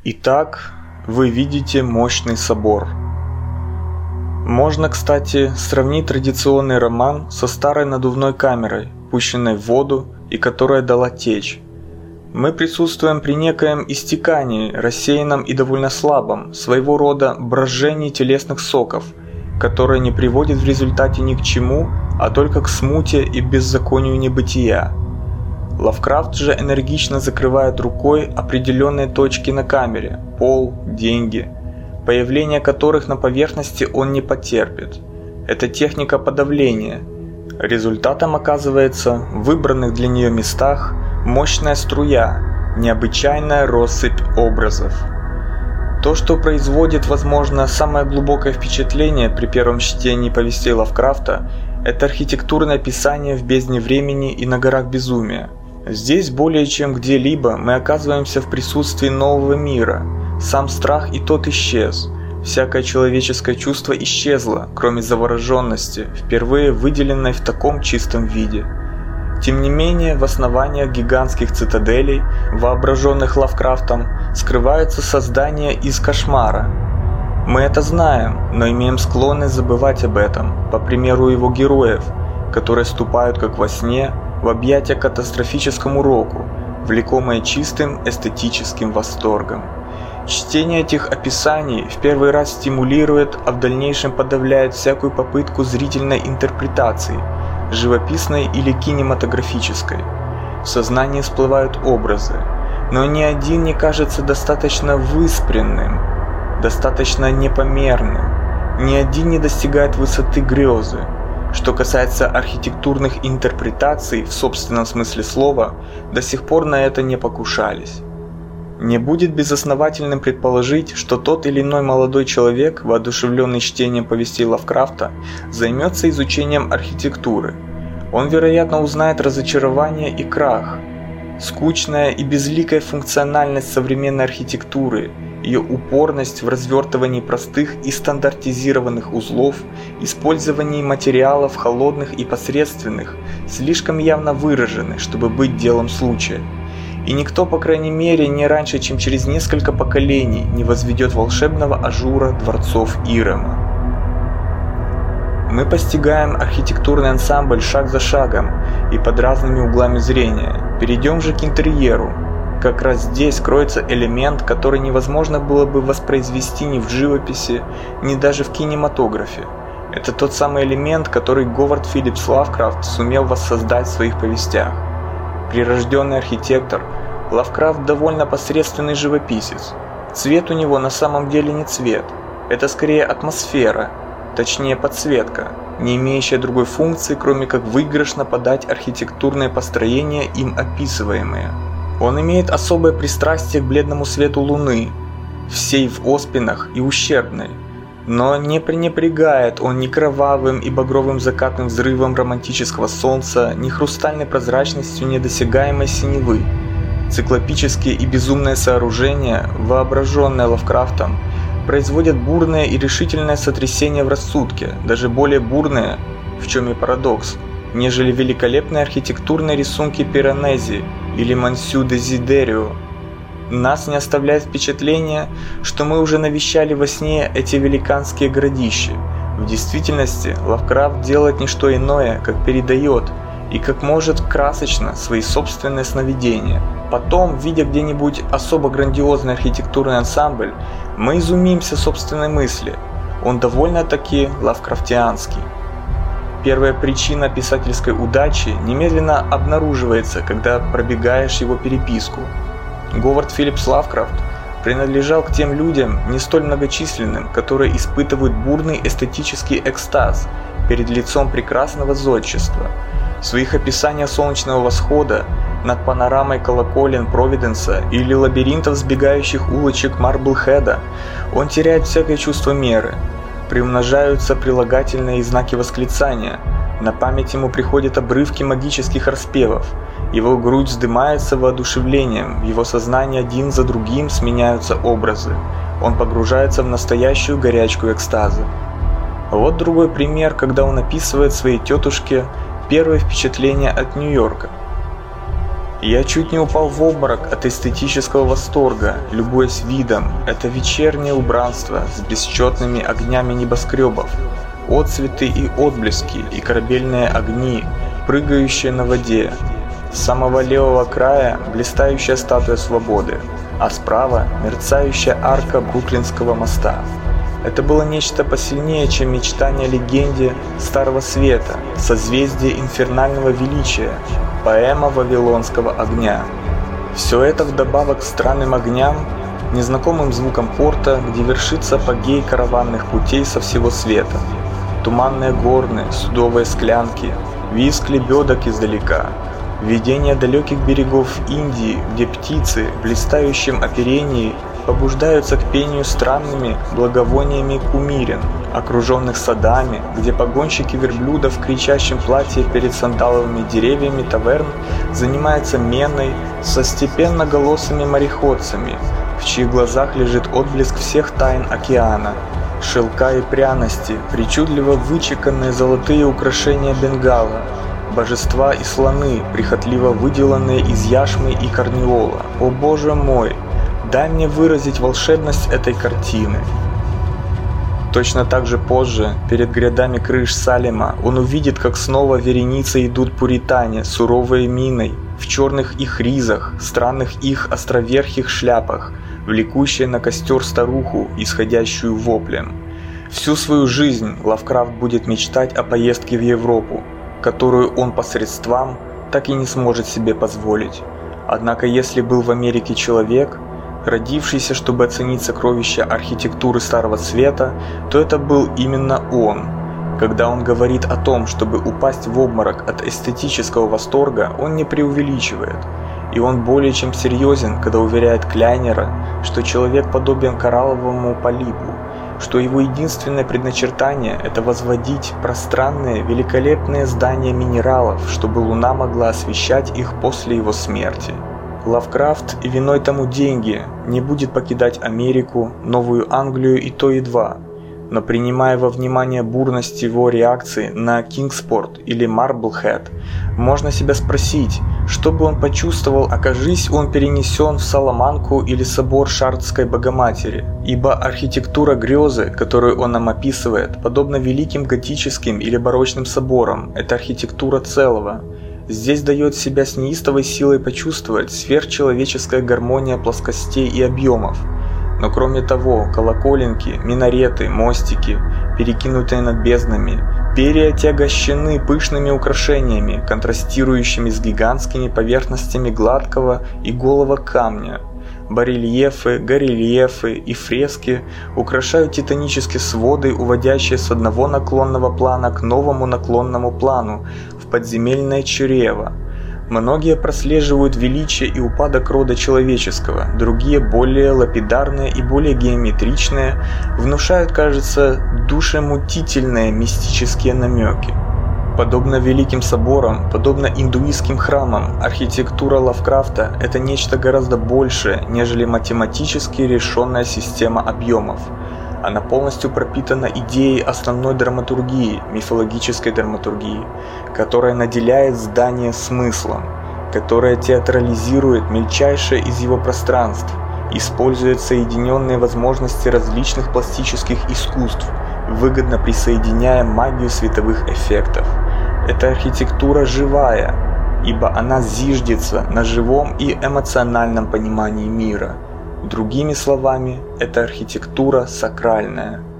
Итак, вы видите мощный собор. Можно, кстати, сравнить традиционный роман со старой надувной камерой, пущенной в воду и которая дала течь. Мы присутствуем при некоем истекании, рассеянном и довольно слабом, своего рода брожении телесных соков, которое не приводит в результате ни к чему, а только к смуте и беззаконию небытия. Лавкрафт же энергично закрывает рукой определенные точки на камере – пол, деньги, появление которых на поверхности он не потерпит. Это техника подавления. Результатом оказывается в выбранных для нее местах мощная струя, необычайная россыпь образов. То, что производит, возможно, самое глубокое впечатление при первом чтении повестей Лавкрафта, это архитектурное описание в бездне времени и на горах безумия. Здесь более чем где-либо мы оказываемся в присутствии нового мира. Сам страх и тот исчез. Всякое человеческое чувство исчезло, кроме завороженности, впервые выделенной в таком чистом виде. Тем не менее, в основаниях гигантских цитаделей, воображенных Лавкрафтом, скрываются создания из кошмара. Мы это знаем, но имеем склонность забывать об этом, по примеру его героев, которые ступают как во сне в объятия катастрофическому року, влекомые чистым эстетическим восторгом. Чтение этих описаний в первый раз стимулирует, а в дальнейшем подавляет всякую попытку зрительной интерпретации, живописной или кинематографической. В сознании всплывают образы, но ни один не кажется достаточно выспренным, достаточно непомерным, ни один не достигает высоты грезы. Что касается архитектурных интерпретаций в собственном смысле слова, до сих пор на это не покушались. Не будет безосновательным предположить, что тот или иной молодой человек, воодушевленный чтением повестей Лавкрафта, займется изучением архитектуры. Он, вероятно, узнает разочарование и крах. Скучная и безликая функциональность современной архитектуры, ее упорность в развертывании простых и стандартизированных узлов, использовании материалов холодных и посредственных, слишком явно выражены, чтобы быть делом случая. И никто, по крайней мере, не раньше, чем через несколько поколений, не возведет волшебного ажура дворцов Ирема. Мы постигаем архитектурный ансамбль шаг за шагом и под разными углами зрения. Перейдем же к интерьеру. Как раз здесь кроется элемент, который невозможно было бы воспроизвести ни в живописи, ни даже в кинематографе. Это тот самый элемент, который Говард Филлипс Лавкрафт сумел воссоздать в своих повестях. Прирожденный архитектор, Лавкрафт довольно посредственный живописец. Цвет у него на самом деле не цвет, это скорее атмосфера, точнее подсветка, не имеющая другой функции, кроме как выигрышно подать архитектурные построения, им описываемые. Он имеет особое пристрастие к бледному свету луны, всей в оспинах и ущербной, но не пренебрегает он ни кровавым и багровым закатным взрывом романтического солнца, ни хрустальной прозрачностью недосягаемой синевы. Циклопические и безумные сооружения, воображенные Лавкрафтом, производят бурное и решительное сотрясение в рассудке, даже более бурное, в чем и парадокс, нежели великолепные архитектурные рисунки Пиранези или Мансю Дезидерио. Нас не оставляет впечатление, что мы уже навещали во сне эти великанские городища. В действительности Лавкрафт делает не что иное, как передает, и как может красочно, свои собственные сновидения. Потом, видя где-нибудь особо грандиозный архитектурный ансамбль, мы изумимся собственной мысли. Он довольно-таки лавкрафтианский. Первая причина писательской удачи немедленно обнаруживается, когда пробегаешь его переписку. Говард Филлипс Лавкрафт принадлежал к тем людям, не столь многочисленным, которые испытывают бурный эстетический экстаз перед лицом прекрасного зодчества. В своих описаниях солнечного восхода над панорамой колоколен Провиденса или лабиринтов сбегающих улочек Марблхеда он теряет всякое чувство меры. Приумножаются прилагательные и знаки восклицания. На память ему приходят обрывки магических распевов. Его грудь вздымается воодушевлением, в его сознании один за другим сменяются образы. Он погружается в настоящую горячку экстаза. Вот другой пример, когда он описывает своей тетушке первое впечатление от Нью-Йорка. Я чуть не упал в обморок от эстетического восторга, любуясь видом. Это вечернее убранство с бесчетными огнями небоскребов, отцветы и отблески и корабельные огни, прыгающие на воде. С самого левого края блистающая статуя свободы, а справа мерцающая арка Бруклинского моста. Это было нечто посильнее, чем мечтание о легенде Старого Света, созвездие инфернального величия, поэма Вавилонского огня. Все это вдобавок к странным огням, незнакомым звукам порта, где вершится апогей караванных путей со всего света. Туманные горны, судовые склянки, визг лебедок издалека, видение далеких берегов Индии, где птицы в блистающем оперении побуждаются к пению странными благовониями кумирин, окруженных садами, где погонщики верблюдов в кричащем платье перед сандаловыми деревьями таверн занимаются меной со степенноголосыми мореходцами, в чьих глазах лежит отблеск всех тайн океана, шелка и пряности, причудливо вычеканные золотые украшения Бенгала, божества и слоны, прихотливо выделанные из яшмы и корнеола. О боже мой! Дай мне выразить волшебность этой картины. Точно так же позже, перед грядами крыш Салема, он увидит, как снова вереницей идут пуритане, суровой миной, в черных их ризах, странных их островерхих шляпах, влекущие на костер старуху, исходящую воплем. Всю свою жизнь Лавкрафт будет мечтать о поездке в Европу, которую он посредством так и не сможет себе позволить. Однако если был в Америке человек, родившийся, чтобы оценить сокровища архитектуры Старого Света, то это был именно он. Когда он говорит о том, чтобы упасть в обморок от эстетического восторга, он не преувеличивает. И он более чем серьезен, когда уверяет Кляйнера, что человек подобен коралловому полипу, что его единственное предначертание – это возводить пространные, великолепные здания минералов, чтобы луна могла освещать их после его смерти. Лавкрафт, и виной тому деньги, не будет покидать Америку, Новую Англию и то едва. Но принимая во внимание бурность его реакции на Кингспорт или Марблхэт, можно себя спросить, что бы он почувствовал, окажись он перенесен в Саламанку или собор Шардской Богоматери, ибо архитектура грезы, которую он нам описывает, подобно великим готическим или барочным соборам, это архитектура целого. Здесь дает себя с неистовой силой почувствовать сверхчеловеческая гармония плоскостей и объемов. Но кроме того, колоколенки, минареты, мостики, перекинутые над безднами, переотягощены пышными украшениями, контрастирующими с гигантскими поверхностями гладкого и голого камня. Барельефы, горельефы и фрески украшают титанические своды, уводящие с одного наклонного плана к новому наклонному плану, в подземельное чрево. Многие прослеживают величие и упадок рода человеческого, другие, более лапидарные и более геометричные, внушают, кажется, душемутительные мистические намеки. Подобно великим соборам, подобно индуистским храмам, архитектура Лавкрафта – это нечто гораздо большее, нежели математически решенная система объемов. Она полностью пропитана идеей основной драматургии, мифологической драматургии, которая наделяет здание смыслом, которая театрализирует мельчайшее из его пространств, использует соединенные возможности различных пластических искусств, выгодно присоединяя магию световых эффектов. Эта архитектура живая, ибо она зиждется на живом и эмоциональном понимании мира. Другими словами, эта архитектура сакральная.